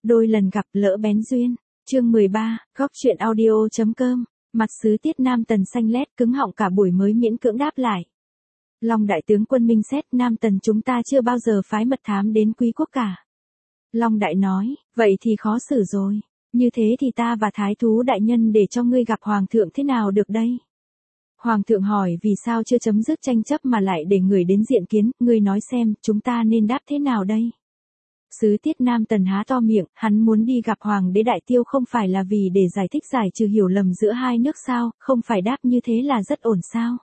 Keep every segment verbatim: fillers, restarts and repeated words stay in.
Đôi lần gặp lỡ bén duyên. Chương mười ba, góc truyện audio chấm com. Mặt sứ Tiết Nam Tần xanh lét cứng họng cả buổi mới miễn cưỡng đáp lại. Long đại tướng quân minh xét, Nam Tần chúng ta chưa bao giờ phái mật thám đến Quý quốc cả. Long đại nói, vậy thì khó xử rồi. Như thế thì ta và thái thú đại nhân để cho ngươi gặp hoàng thượng thế nào được đây? Hoàng thượng hỏi vì sao chưa chấm dứt tranh chấp mà lại để người đến diện kiến, ngươi nói xem, chúng ta nên đáp thế nào đây? Sứ Tiết Nam Tần há to miệng, hắn muốn đi gặp Hoàng đế Đại Tiêu không phải là vì để giải thích giải trừ hiểu lầm giữa hai nước sao, không phải đáp như thế là rất ổn sao?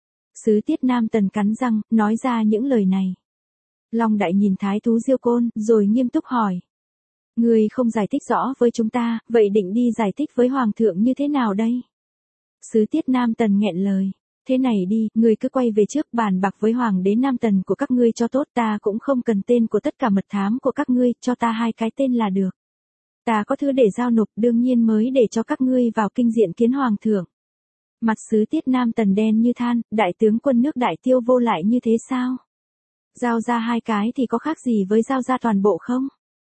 Sứ Tiết Nam Tần cắn răng, nói ra những lời này. Long đại nhìn thái thú Diêu Côn, rồi nghiêm túc hỏi. Ngươi không giải thích rõ với chúng ta, vậy định đi giải thích với Hoàng thượng như thế nào đây? Sứ Tiết Nam Tần nghẹn lời. Thế này đi, ngươi cứ quay về trước bàn bạc với Hoàng đế Nam Tần của các ngươi cho tốt, ta cũng không cần tên của tất cả mật thám của các ngươi, cho ta hai cái tên là được. Ta có thứ để giao nộp, đương nhiên mới để cho các ngươi vào kinh diện kiến Hoàng thượng. Mặt sứ Tiết Nam Tần đen như than, đại tướng quân nước Đại Tiêu vô lại như thế sao? Giao ra hai cái thì có khác gì với giao ra toàn bộ không?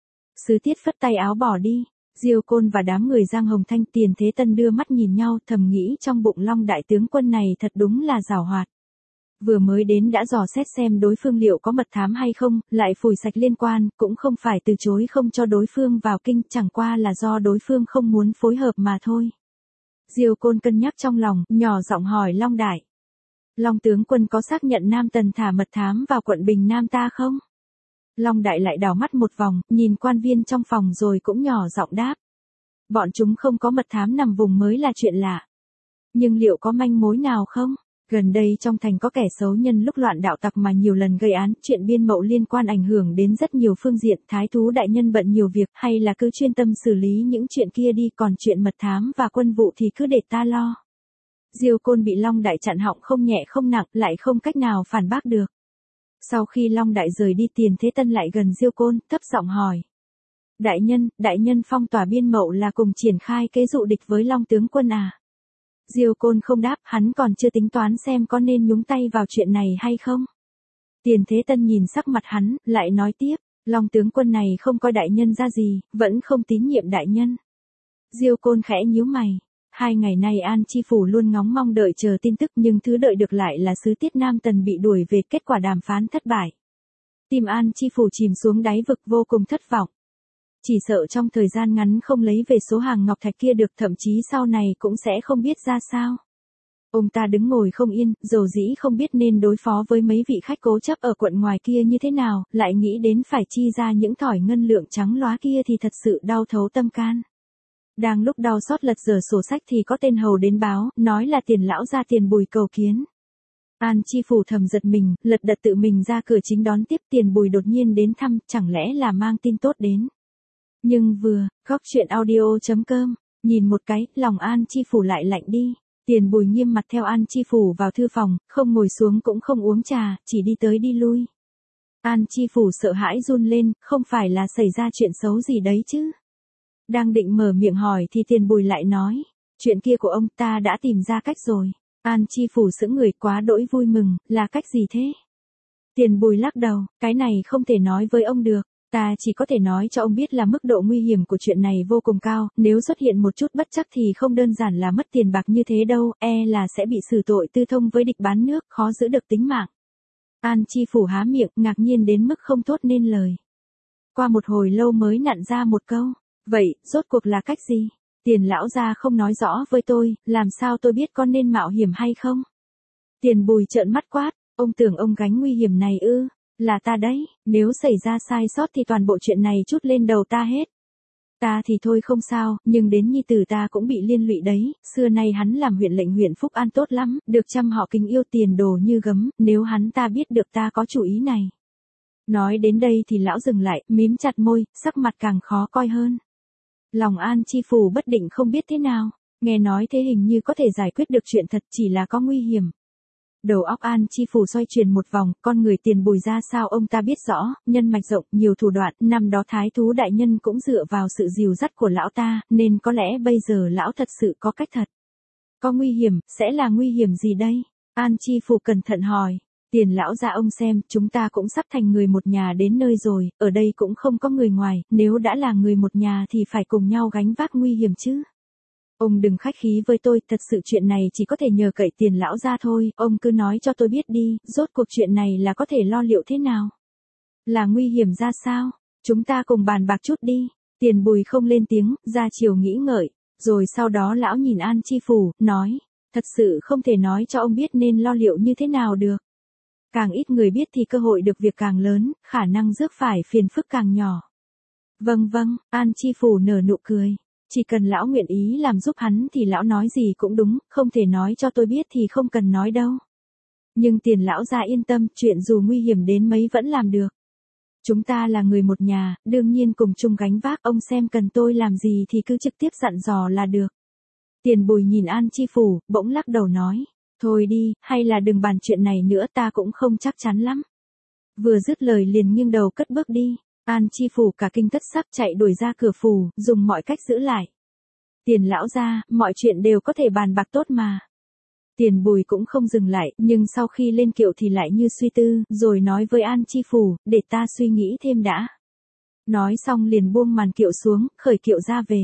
Sứ Tiết phất tay áo bỏ đi. Diêu Côn và đám người Giang Hồng Thanh Tiền Thế Tân đưa mắt nhìn nhau, thầm nghĩ trong bụng Long đại tướng quân này thật đúng là giàu hoạt. Vừa mới đến đã dò xét xem đối phương liệu có mật thám hay không, lại phủi sạch liên quan, cũng không phải từ chối không cho đối phương vào kinh, chẳng qua là do đối phương không muốn phối hợp mà thôi. Diêu Côn cân nhắc trong lòng, nhỏ giọng hỏi Long đại. Long tướng quân có xác nhận Nam Tần thả mật thám vào quận Bình Nam ta không? Long đại lại đảo mắt một vòng, nhìn quan viên trong phòng rồi cũng nhỏ giọng đáp. Bọn chúng không có mật thám nằm vùng mới là chuyện lạ. Nhưng liệu có manh mối nào không? Gần đây trong thành có kẻ xấu nhân lúc loạn đạo tặc mà nhiều lần gây án, chuyện biên mậu liên quan ảnh hưởng đến rất nhiều phương diện, thái thú đại nhân bận nhiều việc, hay là cứ chuyên tâm xử lý những chuyện kia đi, còn chuyện mật thám và quân vụ thì cứ để ta lo. Diêu Côn bị Long đại chặn họng không nhẹ không nặng, lại không cách nào phản bác được. Sau khi Long đại rời đi, Tiền Thế Tân lại gần Diêu Côn, thấp giọng hỏi. Đại nhân, đại nhân phong tỏa biên mậu là cùng triển khai kế dụ địch với Long tướng quân à? Diêu Côn không đáp, hắn còn chưa tính toán xem có nên nhúng tay vào chuyện này hay không. Tiền Thế Tân nhìn sắc mặt hắn, lại nói tiếp, Long tướng quân này không coi đại nhân ra gì, vẫn không tín nhiệm đại nhân. Diêu Côn khẽ nhíu mày. Hai ngày nay An Chi Phủ luôn ngóng mong đợi chờ tin tức, nhưng thứ đợi được lại là sứ Tiết Nam Tần bị đuổi về, kết quả đàm phán thất bại. Tim An Chi Phủ chìm xuống đáy vực vô cùng thất vọng. Chỉ sợ trong thời gian ngắn không lấy về số hàng ngọc thạch kia được, thậm chí sau này cũng sẽ không biết ra sao. Ông ta đứng ngồi không yên, dầu dĩ không biết nên đối phó với mấy vị khách cố chấp ở quận ngoài kia như thế nào, lại nghĩ đến phải chi ra những thỏi ngân lượng trắng lóa kia thì thật sự đau thấu tâm can. Đang lúc đau xót lật dở sổ sách thì có tên hầu đến báo, nói là Tiền lão ra Tiền Bùi cầu kiến. An Chi Phủ thầm giật mình, lật đật tự mình ra cửa chính đón tiếp. Tiền Bùi đột nhiên đến thăm, chẳng lẽ là mang tin tốt đến. Nhưng vừa, góc truyện audio chấm com, nhìn một cái, lòng An Chi Phủ lại lạnh đi. Tiền Bùi nghiêm mặt theo An Chi Phủ vào thư phòng, không ngồi xuống cũng không uống trà, chỉ đi tới đi lui. An Chi Phủ sợ hãi run lên, không phải là xảy ra chuyện xấu gì đấy chứ. Đang định mở miệng hỏi thì Tiền Bùi lại nói, chuyện kia của ông ta đã tìm ra cách rồi. An Chi Phủ sững người, quá đỗi vui mừng, là cách gì thế? Tiền Bùi lắc đầu, cái này không thể nói với ông được, ta chỉ có thể nói cho ông biết là mức độ nguy hiểm của chuyện này vô cùng cao, nếu xuất hiện một chút bất trắc thì không đơn giản là mất tiền bạc như thế đâu, e là sẽ bị xử tội tư thông với địch bán nước, khó giữ được tính mạng. An Chi Phủ há miệng, ngạc nhiên đến mức không thốt nên lời. Qua một hồi lâu mới nặn ra một câu. Vậy, rốt cuộc là cách gì? Tiền lão gia không nói rõ với tôi, làm sao tôi biết con nên mạo hiểm hay không? Tiền Bùi trợn mắt quát, ông tưởng ông gánh nguy hiểm này ư? Là ta đấy, nếu xảy ra sai sót thì toàn bộ chuyện này trút lên đầu ta hết. Ta thì thôi không sao, nhưng đến nhi tử ta cũng bị liên lụy đấy, xưa nay hắn làm huyện lệnh huyện Phúc An tốt lắm, được trăm họ kính yêu tiền đồ như gấm, nếu hắn ta biết được ta có chủ ý này. Nói đến đây thì lão dừng lại, mím chặt môi, sắc mặt càng khó coi hơn. Lòng An Chi Phủ bất định không biết thế nào, nghe nói thế hình như có thể giải quyết được chuyện thật, chỉ là có nguy hiểm. Đầu óc An Chi Phủ xoay chuyển một vòng, con người Tiền Bùi ra sao ông ta biết rõ, nhân mạch rộng, nhiều thủ đoạn, năm đó thái thú đại nhân cũng dựa vào sự dìu dắt của lão ta, nên có lẽ bây giờ lão thật sự có cách thật. Có nguy hiểm, sẽ là nguy hiểm gì đây? An Chi Phủ cẩn thận hỏi. Tiền lão gia ông xem, chúng ta cũng sắp thành người một nhà đến nơi rồi, ở đây cũng không có người ngoài, nếu đã là người một nhà thì phải cùng nhau gánh vác nguy hiểm chứ. Ông đừng khách khí với tôi, thật sự chuyện này chỉ có thể nhờ cậy Tiền lão gia thôi, ông cứ nói cho tôi biết đi, rốt cuộc chuyện này là có thể lo liệu thế nào? Là nguy hiểm ra sao? Chúng ta cùng bàn bạc chút đi. Tiền Bùi không lên tiếng, ra chiều nghĩ ngợi, rồi sau đó lão nhìn An Chi Phủ, nói, thật sự không thể nói cho ông biết nên lo liệu như thế nào được. Càng ít người biết thì cơ hội được việc càng lớn, khả năng rước phải phiền phức càng nhỏ. Vâng vâng, An Chi Phủ nở nụ cười. Chỉ cần lão nguyện ý làm giúp hắn thì lão nói gì cũng đúng, không thể nói cho tôi biết thì không cần nói đâu. Nhưng Tiền lão gia yên tâm, chuyện dù nguy hiểm đến mấy vẫn làm được. Chúng ta là người một nhà, đương nhiên cùng chung gánh vác, ông xem cần tôi làm gì thì cứ trực tiếp dặn dò là được. Tiền Bùi nhìn An Chi Phủ, bỗng lắc đầu nói, thôi đi, hay là đừng bàn chuyện này nữa, ta cũng không chắc chắn lắm. Vừa dứt lời liền nghiêng đầu cất bước đi. An Chi Phủ cả kinh thất sắc chạy đuổi ra cửa phủ, dùng mọi cách giữ lại. Tiền lão gia, mọi chuyện đều có thể bàn bạc tốt mà. Tiền Bùi cũng không dừng lại, nhưng sau khi lên kiệu thì lại như suy tư, rồi nói với An Chi Phủ, để ta suy nghĩ thêm đã. Nói xong liền buông màn kiệu xuống, khởi kiệu ra về.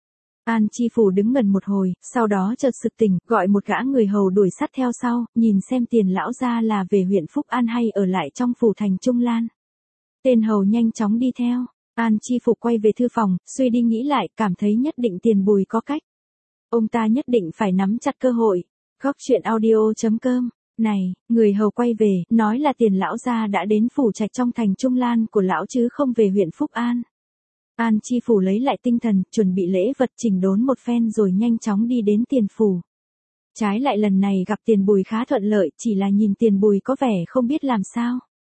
An Chi Phủ đứng ngần một hồi, sau đó chợt sực tỉnh, gọi một gã người hầu đuổi sát theo sau, nhìn xem Tiền lão gia là về huyện Phúc An hay ở lại trong phủ thành Trung Lan. Tên hầu nhanh chóng đi theo. An Chi Phủ quay về thư phòng, suy đi nghĩ lại, cảm thấy nhất định Tiền Bùi có cách. Ông ta nhất định phải nắm chặt cơ hội. Góc truyện audio chấm com. Này, người hầu quay về, nói là Tiền lão gia đã đến phủ trạch trong thành Trung Lan của lão chứ không về huyện Phúc An. An Chi Phủ lấy lại tinh thần, chuẩn bị lễ vật chỉnh đốn một phen rồi nhanh chóng đi đến Tiền phủ. Trái lại lần này gặp Tiền Bùi khá thuận lợi, chỉ là nhìn Tiền Bùi có vẻ không biết làm sao.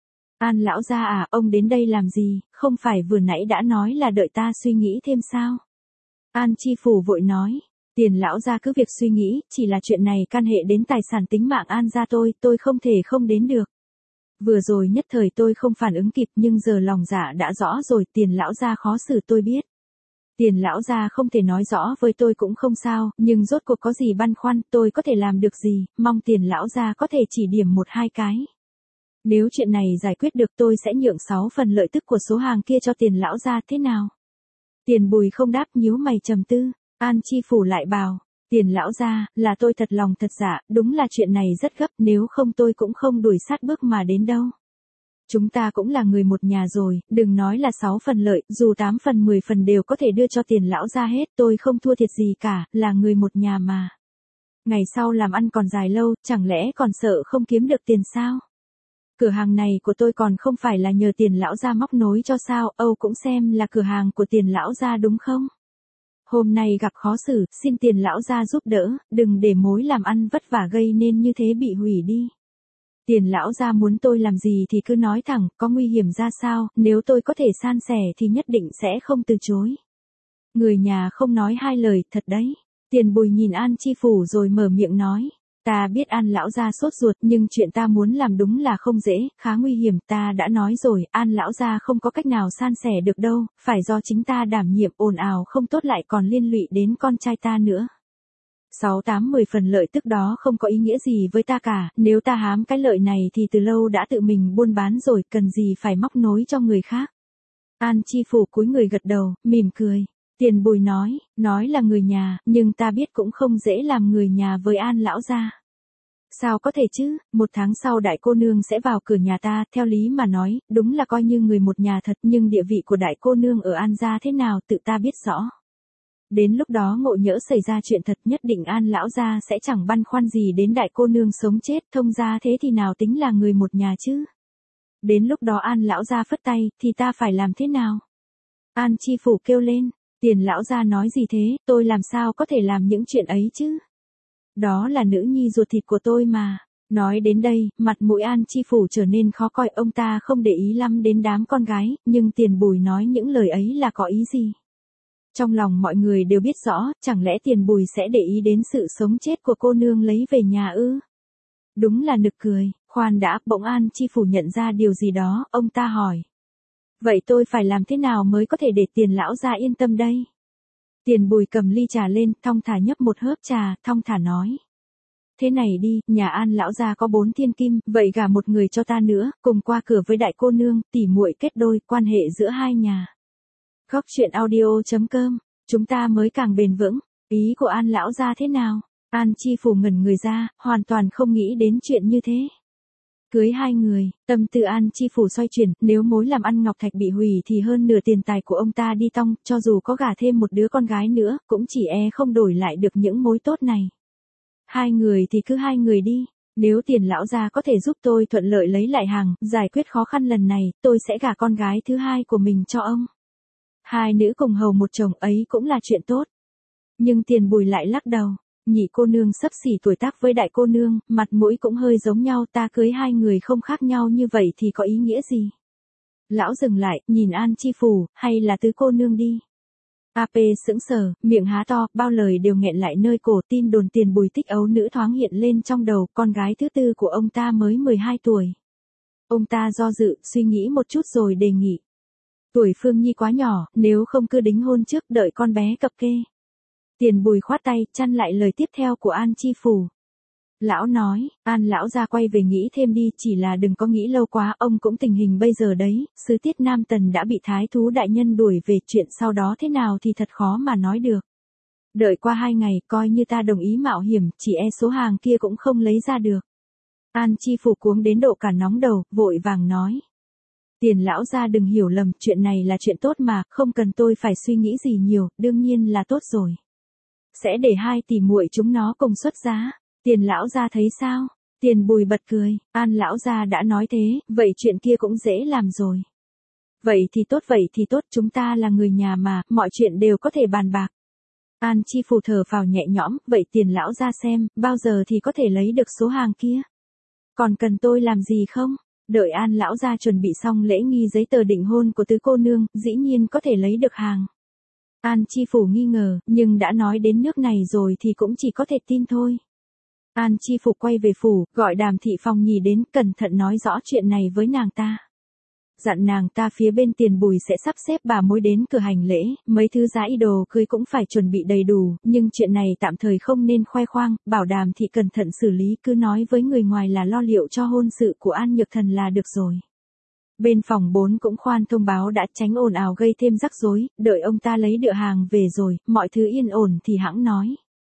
An lão gia à, ông đến đây làm gì, không phải vừa nãy đã nói là đợi ta suy nghĩ thêm sao? An Chi Phủ vội nói, Tiền lão gia cứ việc suy nghĩ, chỉ là chuyện này can hệ đến tài sản tính mạng An gia tôi, tôi không thể không đến được. Vừa rồi nhất thời tôi không phản ứng kịp nhưng giờ lòng dạ đã rõ rồi, Tiền lão gia khó xử tôi biết. Tiền lão gia không thể nói rõ với tôi cũng không sao, nhưng rốt cuộc có gì băn khoăn, tôi có thể làm được gì, mong Tiền lão gia có thể chỉ điểm một hai cái. Nếu chuyện này giải quyết được tôi sẽ nhượng sáu phần lợi tức của số hàng kia cho Tiền lão gia, thế nào? Tiền Bùi không đáp, nhíu mày trầm tư. An Chi Phủ lại bảo, Tiền lão gia, là tôi thật lòng thật dạ, đúng là chuyện này rất gấp, nếu không tôi cũng không đuổi sát bước mà đến đâu. Chúng ta cũng là người một nhà rồi, đừng nói là sáu phần lợi, dù tám phần mười phần đều có thể đưa cho Tiền lão gia hết, tôi không thua thiệt gì cả, là người một nhà mà. Ngày sau làm ăn còn dài lâu, chẳng lẽ còn sợ không kiếm được tiền sao? Cửa hàng này của tôi còn không phải là nhờ Tiền lão gia móc nối cho sao, Âu cũng xem là cửa hàng của Tiền lão gia đúng không? Hôm nay gặp khó xử, xin Tiền lão gia giúp đỡ, đừng để mối làm ăn vất vả gây nên như thế bị hủy đi. Tiền lão gia muốn tôi làm gì thì cứ nói thẳng, có nguy hiểm ra sao, nếu tôi có thể san sẻ thì nhất định sẽ không từ chối. Người nhà không nói hai lời, thật đấy. Tiền Bùi nhìn An Chi Phủ rồi mở miệng nói. Ta biết An lão gia sốt ruột nhưng chuyện ta muốn làm đúng là không dễ, khá nguy hiểm, ta đã nói rồi, An lão gia không có cách nào san sẻ được đâu, phải do chính ta đảm nhiệm, ồn ào không tốt lại còn liên lụy đến con trai ta nữa. Sáu tám mười phần lợi tức đó không có ý nghĩa gì với ta cả, nếu ta hám cái lợi này thì từ lâu đã tự mình buôn bán rồi, cần gì phải móc nối cho người khác. An Chi Phủ cúi người gật đầu, mỉm cười. Tiền Bùi nói, nói là người nhà, nhưng ta biết cũng không dễ làm người nhà với An lão gia. Sao có thể chứ, một tháng sau đại cô nương sẽ vào cửa nhà ta, theo lý mà nói, đúng là coi như người một nhà thật, nhưng địa vị của đại cô nương ở An gia thế nào tự ta biết rõ. Đến lúc đó ngộ nhỡ xảy ra chuyện thật, nhất định An lão gia sẽ chẳng băn khoăn gì đến đại cô nương sống chết, thông ra thế thì nào tính là người một nhà chứ. Đến lúc đó An lão gia phất tay, thì ta phải làm thế nào? An Chi Phủ kêu lên. Tiền lão gia nói gì thế, tôi làm sao có thể làm những chuyện ấy chứ? Đó là nữ nhi ruột thịt của tôi mà. Nói đến đây, mặt mũi An Chi Phủ trở nên khó coi, ông ta không để ý lắm đến đám con gái, nhưng Tiền Bùi nói những lời ấy là có ý gì? Trong lòng mọi người đều biết rõ, chẳng lẽ Tiền Bùi sẽ để ý đến sự sống chết của cô nương lấy về nhà ư? Đúng là nực cười, khoan đã, bỗng An Chi Phủ nhận ra điều gì đó, ông ta hỏi. Vậy tôi phải làm thế nào mới có thể để Tiền lão gia yên tâm đây? Tiền Bùi cầm ly trà lên, thong thả nhấp một hớp trà, thong thả nói. thế này đi, nhà An lão gia có bốn thiên kim, vậy gả một người cho ta nữa, cùng qua cửa với đại cô nương, tỉ muội kết đôi, quan hệ giữa hai nhà. Góc truyện audio chấm com, chúng ta mới càng bền vững. Ý của An lão gia thế nào? An Chi Phủ ngẩn người ra, hoàn toàn không nghĩ đến chuyện như thế. Cưới hai người, tâm tư An Chi Phủ xoay chuyển, nếu mối làm ăn Ngọc Thạch bị hủy thì hơn nửa tiền tài của ông ta đi tong, cho dù có gả thêm một đứa con gái nữa, cũng chỉ e không đổi lại được những mối tốt này. Hai người thì cứ hai người đi, nếu Tiền lão gia có thể giúp tôi thuận lợi lấy lại hàng, giải quyết khó khăn lần này, tôi sẽ gả con gái thứ hai của mình cho ông. Hai nữ cùng hầu một chồng ấy cũng là chuyện tốt. Nhưng Tiền Bùi lại lắc đầu. Nhị cô nương xấp xỉ tuổi tác với đại cô nương, mặt mũi cũng hơi giống nhau, ta cưới hai người không khác nhau như vậy thì có ý nghĩa gì? Lão dừng lại, nhìn An Chi Phủ, hay là tứ cô nương đi. a pê sững sờ, miệng há to, bao lời đều nghẹn lại nơi cổ, tin đồn Tiền Bùi thích ấu nữ thoáng hiện lên trong đầu, con gái thứ tư của ông ta mới mười hai tuổi. Ông ta do dự, suy nghĩ một chút rồi đề nghị. Tuổi Phương Nhi quá nhỏ, nếu không cứ đính hôn trước đợi con bé cập kê. Tiền Bùi khoát tay, chặn lại lời tiếp theo của An Chi Phủ. Lão nói, An lão ra quay về nghĩ thêm đi, chỉ là đừng có nghĩ lâu quá, ông cũng tình hình bây giờ đấy, sứ tiết Nam Tần đã bị thái thú đại nhân đuổi về, chuyện sau đó thế nào thì thật khó mà nói được. Đợi qua hai ngày, coi như ta đồng ý mạo hiểm, chỉ e số hàng kia cũng không lấy ra được. An Chi Phủ cuống đến độ cả nóng đầu, vội vàng nói. Tiền lão ra đừng hiểu lầm, chuyện này là chuyện tốt mà, không cần tôi phải suy nghĩ gì nhiều, đương nhiên là tốt rồi. Sẽ để hai tỷ muội chúng nó cùng xuất giá. Tiền lão gia thấy sao? Tiền Bùi bật cười, An lão gia đã nói thế, vậy chuyện kia cũng dễ làm rồi. Vậy thì tốt, vậy thì tốt, chúng ta là người nhà mà, mọi chuyện đều có thể bàn bạc. An Chi Phủ thở phào nhẹ nhõm, vậy Tiền lão gia xem, bao giờ thì có thể lấy được số hàng kia? Còn cần tôi làm gì không? Đợi An lão gia chuẩn bị xong lễ nghi giấy tờ định hôn của tứ cô nương, dĩ nhiên có thể lấy được hàng. An Chi Phủ nghi ngờ, nhưng đã nói đến nước này rồi thì cũng chỉ có thể tin thôi. An Chi Phủ quay về phủ, gọi Đàm Thị Phong Nhi đến, cẩn thận nói rõ chuyện này với nàng ta. Dặn nàng ta phía bên Tiền Bùi sẽ sắp xếp bà mối đến cửa hành lễ, mấy thứ giá y đồ cưới cũng phải chuẩn bị đầy đủ, nhưng chuyện này tạm thời không nên khoe khoang, bảo Đàm Thị cẩn thận xử lý, cứ nói với người ngoài là lo liệu cho hôn sự của An Nhược Thần là được rồi. Bên phòng bốn cũng khoan thông báo đã, tránh ồn ào gây thêm rắc rối, đợi ông ta lấy đựa hàng về rồi, mọi thứ yên ổn thì hẵng nói.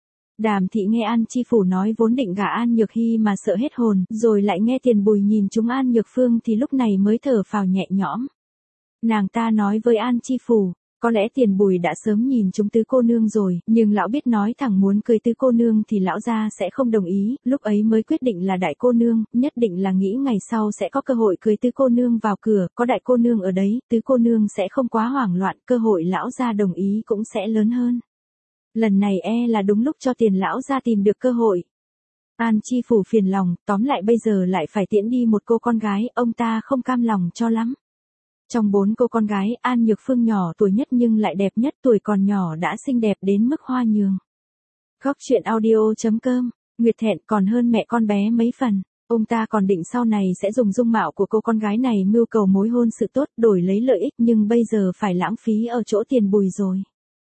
Đàm Thị nghe An Chi Phủ nói vốn định gả An Nhược Hy mà sợ hết hồn, rồi lại nghe Tiền Bùi nhìn chúng An Nhược Phương thì lúc này mới thở phào nhẹ nhõm. Nàng ta nói với An Chi Phủ, có lẽ Tiền Bùi đã sớm nhìn chúng tứ cô nương rồi, nhưng lão biết nói thẳng muốn cưới tứ cô nương thì lão gia sẽ không đồng ý, lúc ấy mới quyết định là đại cô nương, nhất định là nghĩ ngày sau sẽ có cơ hội cưới tứ cô nương vào cửa, có đại cô nương ở đấy, tứ cô nương sẽ không quá hoảng loạn, cơ hội lão gia đồng ý cũng sẽ lớn hơn. Lần này e là đúng lúc cho Tiền lão gia tìm được cơ hội. An Chi Phủ phiền lòng, tóm lại bây giờ lại phải tiễn đi một cô con gái, ông ta không cam lòng cho lắm. Trong bốn cô con gái, An Nhược Phương nhỏ tuổi nhất nhưng lại đẹp nhất, tuổi còn nhỏ đã xinh đẹp đến mức hoa nhường. Góc truyện audio chấm com, Nguyệt Thẹn còn hơn mẹ con bé mấy phần. Ông ta còn định sau này sẽ dùng dung mạo của cô con gái này mưu cầu mối hôn sự tốt, đổi lấy lợi ích, nhưng bây giờ phải lãng phí ở chỗ Tiền Bùi rồi.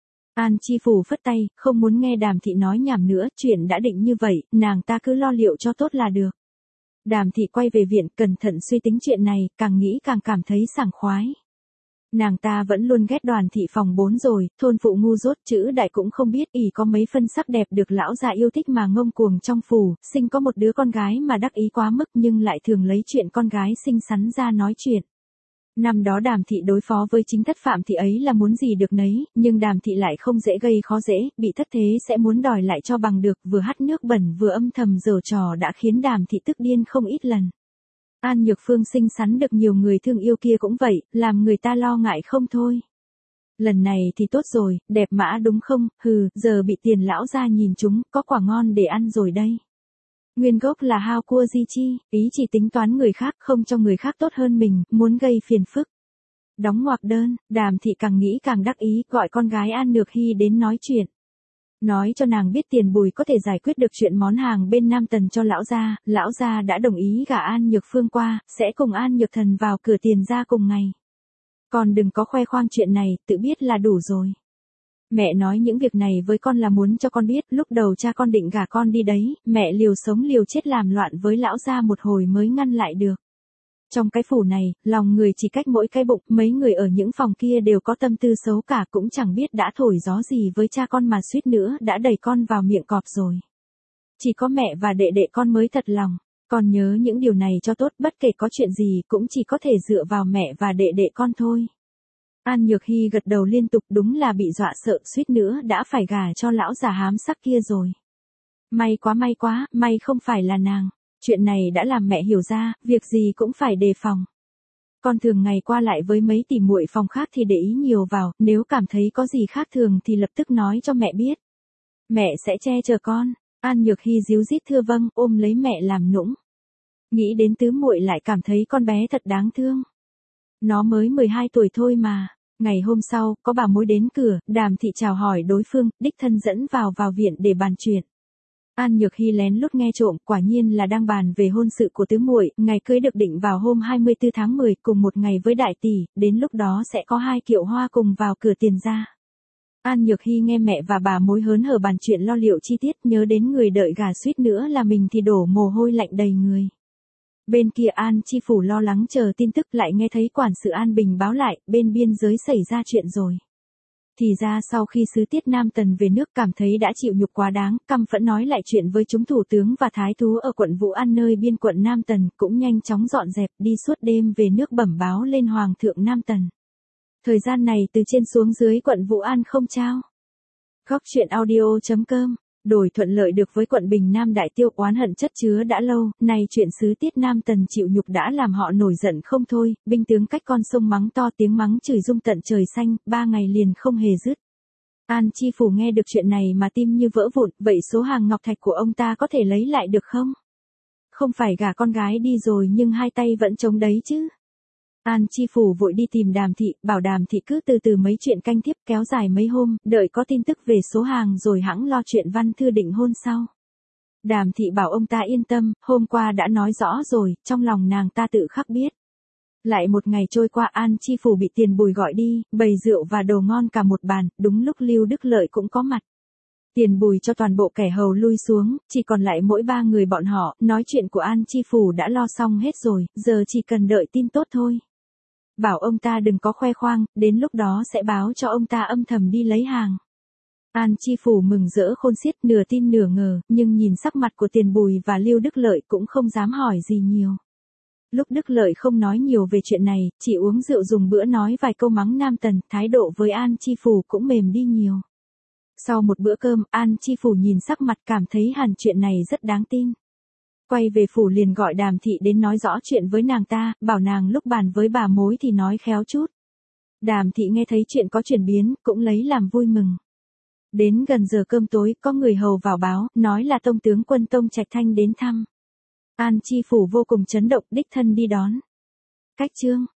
An Chi Phủ phất tay, không muốn nghe Đàm Thị nói nhảm nữa, chuyện đã định như vậy, nàng ta cứ lo liệu cho tốt là được. Đàm Thị quay về viện, cẩn thận suy tính chuyện này, càng nghĩ càng cảm thấy sảng khoái. Nàng ta vẫn luôn ghét Đoàn Thị phòng bốn rồi, thôn phụ ngu dốt, chữ đại cũng không biết, ỷ có mấy phân sắc đẹp được lão già yêu thích mà ngông cuồng trong phủ, sinh có một đứa con gái mà đắc ý quá mức nhưng lại thường lấy chuyện con gái xinh xắn ra nói chuyện. Năm đó Đàm Thị đối phó với chính thất Phạm Thị ấy là muốn gì được nấy, nhưng Đàm Thị lại không dễ gây khó dễ, bị thất thế sẽ muốn đòi lại cho bằng được, vừa hắt nước bẩn vừa âm thầm giở trò đã khiến Đàm Thị tức điên không ít lần. An Nhược Phương xinh xắn được nhiều người thương yêu kia cũng vậy, làm người ta lo ngại không thôi. Lần này thì tốt rồi, đẹp mã đúng không, hừ, giờ bị Tiền lão gia nhìn chúng, có quả ngon để ăn rồi đây. Nguyên gốc là hao cua di chi, ý chỉ tính toán người khác, không cho người khác tốt hơn mình, muốn gây phiền phức. Đóng ngoặc đơn, Đàm Thị càng nghĩ càng đắc ý, gọi con gái An Nhược Hy đến nói chuyện. Nói cho nàng biết Tiền Bùi có thể giải quyết được chuyện món hàng bên Nam Tần cho lão gia, lão gia đã đồng ý gả An Nhược Phương qua, sẽ cùng An Nhược Thần vào cửa Tiền gia cùng ngày. Còn đừng có khoe khoang chuyện này, tự biết là đủ rồi. Mẹ nói những việc này với con là muốn cho con biết, lúc đầu cha con định gả con đi đấy, mẹ liều sống liều chết làm loạn với lão gia một hồi mới ngăn lại được. Trong cái phủ này, lòng người chỉ cách mỗi cái bụng, mấy người ở những phòng kia đều có tâm tư xấu cả, cũng chẳng biết đã thổi gió gì với cha con mà suýt nữa đã đẩy con vào miệng cọp rồi. Chỉ có mẹ và đệ đệ con mới thật lòng. Con nhớ những điều này cho tốt, bất kể có chuyện gì cũng chỉ có thể dựa vào mẹ và đệ đệ con thôi. An Nhược Hy gật đầu liên tục, đúng là bị dọa sợ, suýt nữa đã phải gả cho lão già hám sắc kia rồi. May quá may quá, may không phải là nàng. Chuyện này đã làm mẹ hiểu ra, việc gì cũng phải đề phòng. Con thường ngày qua lại với mấy tỷ muội phòng khác thì để ý nhiều vào, nếu cảm thấy có gì khác thường thì lập tức nói cho mẹ biết. Mẹ sẽ che chở con. An Nhược Hy díu dít thưa vâng, ôm lấy mẹ làm nũng. Nghĩ đến tứ muội lại cảm thấy con bé thật đáng thương. Nó mới mười hai tuổi thôi mà. Ngày hôm sau, có bà mối đến cửa, Đàm Thị chào hỏi đối phương, đích thân dẫn vào vào viện để bàn chuyện. An Nhược Hy lén lút nghe trộm, quả nhiên là đang bàn về hôn sự của tứ muội, ngày cưới được định vào hôm hai mươi tư tháng mười, cùng một ngày với đại tỷ, đến lúc đó sẽ có hai kiệu hoa cùng vào cửa tiền gia. An Nhược Hy nghe mẹ và bà mối hớn hở bàn chuyện lo liệu chi tiết, nhớ đến người đợi gà suýt nữa là mình thì đổ mồ hôi lạnh đầy người. Bên kia An Chi Phủ lo lắng chờ tin tức, lại nghe thấy quản sự An Bình báo lại, bên biên giới xảy ra chuyện rồi. Thì ra sau khi sứ Tiết Nam Tần về nước cảm thấy đã chịu nhục quá đáng, căm phẫn nói lại chuyện với chúng thủ tướng và thái thú ở quận Vũ An nơi biên quận Nam Tần, cũng nhanh chóng dọn dẹp đi suốt đêm về nước bẩm báo lên Hoàng thượng Nam Tần. Thời gian này từ trên xuống dưới quận Vũ An không trao. Góc truyện audio chấm com. Đổi thuận lợi được với quận Bình Nam Đại Tiêu, oán hận chất chứa đã lâu, nay chuyện sứ Tiết Nam Tần chịu nhục đã làm họ nổi giận không thôi, binh tướng cách con sông mắng to, tiếng mắng chửi rung tận trời xanh, ba ngày liền không hề dứt. An Chi Phủ nghe được chuyện này mà tim như vỡ vụn, vậy số hàng ngọc thạch của ông ta có thể lấy lại được không? Không phải gả con gái đi rồi nhưng hai tay vẫn trống đấy chứ. An Chi Phủ vội đi tìm Đàm Thị, bảo Đàm Thị cứ từ từ mấy chuyện canh tiếp kéo dài mấy hôm, đợi có tin tức về số hàng rồi hẵng lo chuyện văn thư định hôn sau. Đàm Thị bảo ông ta yên tâm, hôm qua đã nói rõ rồi, trong lòng nàng ta tự khắc biết. Lại một ngày trôi qua, An Chi Phủ bị Tiền Bùi gọi đi, bày rượu và đồ ngon cả một bàn, đúng lúc Lưu Đức Lợi cũng có mặt. Tiền Bùi cho toàn bộ kẻ hầu lui xuống, chỉ còn lại mỗi ba người bọn họ, nói chuyện của An Chi Phủ đã lo xong hết rồi, giờ chỉ cần đợi tin tốt thôi. Bảo ông ta đừng có khoe khoang, đến lúc đó sẽ báo cho ông ta âm thầm đi lấy hàng. An Chi Phủ mừng rỡ khôn xiết, nửa tin nửa ngờ, nhưng nhìn sắc mặt của Tiền Bùi và Lưu Đức Lợi cũng không dám hỏi gì nhiều. Lúc Đức Lợi không nói nhiều về chuyện này, chỉ uống rượu dùng bữa nói vài câu mắng Nam Tần, thái độ với An Chi Phủ cũng mềm đi nhiều. Sau một bữa cơm, An Chi Phủ nhìn sắc mặt cảm thấy hẳn chuyện này rất đáng tin. Quay về phủ liền gọi Đàm Thị đến nói rõ chuyện với nàng ta, bảo nàng lúc bàn với bà mối thì nói khéo chút. Đàm Thị nghe thấy chuyện có chuyển biến, cũng lấy làm vui mừng. Đến gần giờ cơm tối, có người hầu vào báo, nói là Tông tướng quân Tông Trạch Thanh đến thăm. An Chi Phủ vô cùng chấn động, đích thân đi đón. Cách chương